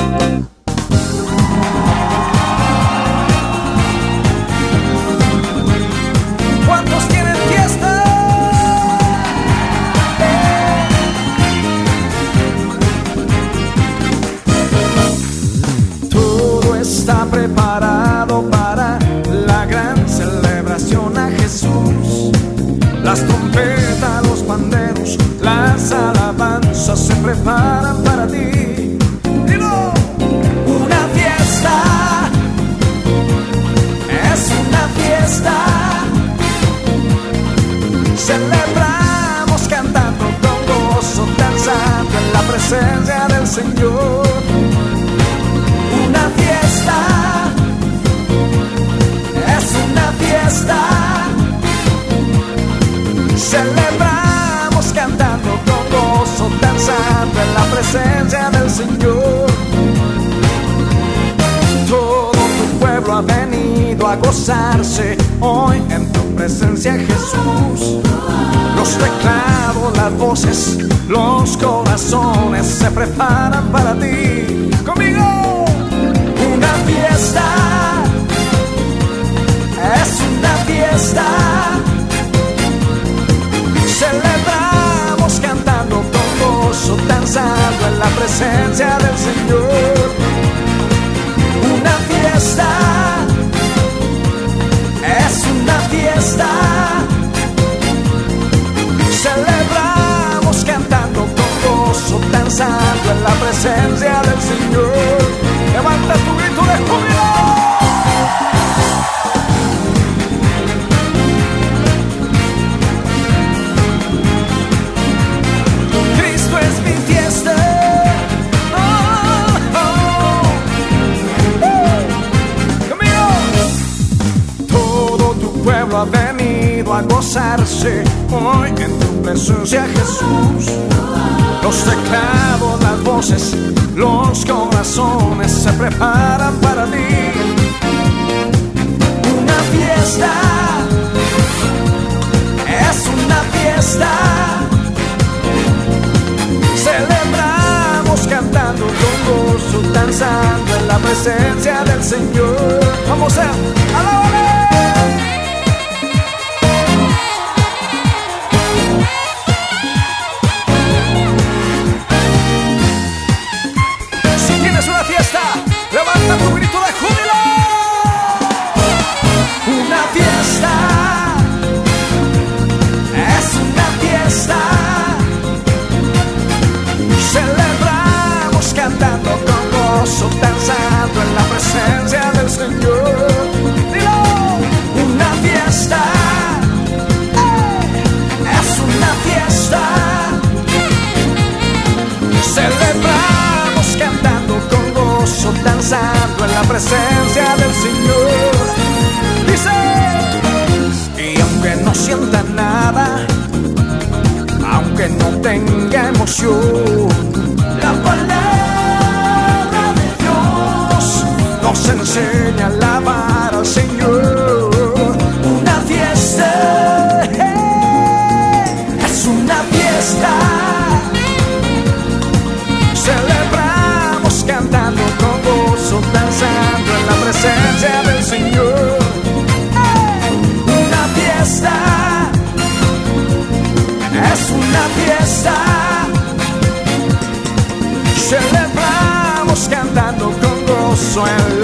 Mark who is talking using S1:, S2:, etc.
S1: ¿Cuántos quieren fiesta? Todo está preparado para la gran celebración a Jesús. Las trompetas, los panderos, las alabanzas se preparan para ti. ¡Dilo! Una fiesta, es una fiesta. Celebramos cantando con gozo, danzando en la presencia del Señor. Una fiesta, es una fiesta. Celebramos cantando con gozo, danzando en la presencia del Señor. Todo tu pueblo ha venido a gozarse hoy en tu presencia, Jesús. Los teclados, las voces, los corazones se preparan para ti. Conmigo, una fiesta, es una fiesta. Celebramos cantando con gozo, danzando en la presencia del Señor. Una fiesta, es una fiesta. Celebramos cantando con gozo, danzando en la presencia del Señor. Levanta tu grito de júbilo. Ha venido a gozarse hoy en tu presencia, Jesús. Los teclados, las voces, los corazones se preparan para ti. Una fiesta, es una fiesta. Celebramos cantando con gozo, danzando en la presencia del Señor. Vamos a alabarle. Levanta tu grito de júbilo. Una fiesta, es una fiesta. Celebramos cantando con gozo, danzando en la presencia del Señor. Dilo, una fiesta, es una fiesta. Celebramos cantando con gozo, danzando en la presencia del Señor. Dice, y aunque no sienta nada, aunque no tenga emoción, la palabra de Dios nos enseña a alabar al Señor. Una fiesta, es una fiesta. Celebramos cantando con gozo, danzando en la presencia del Señor. Una fiesta, es una fiesta. Celebramos cantando con gozo en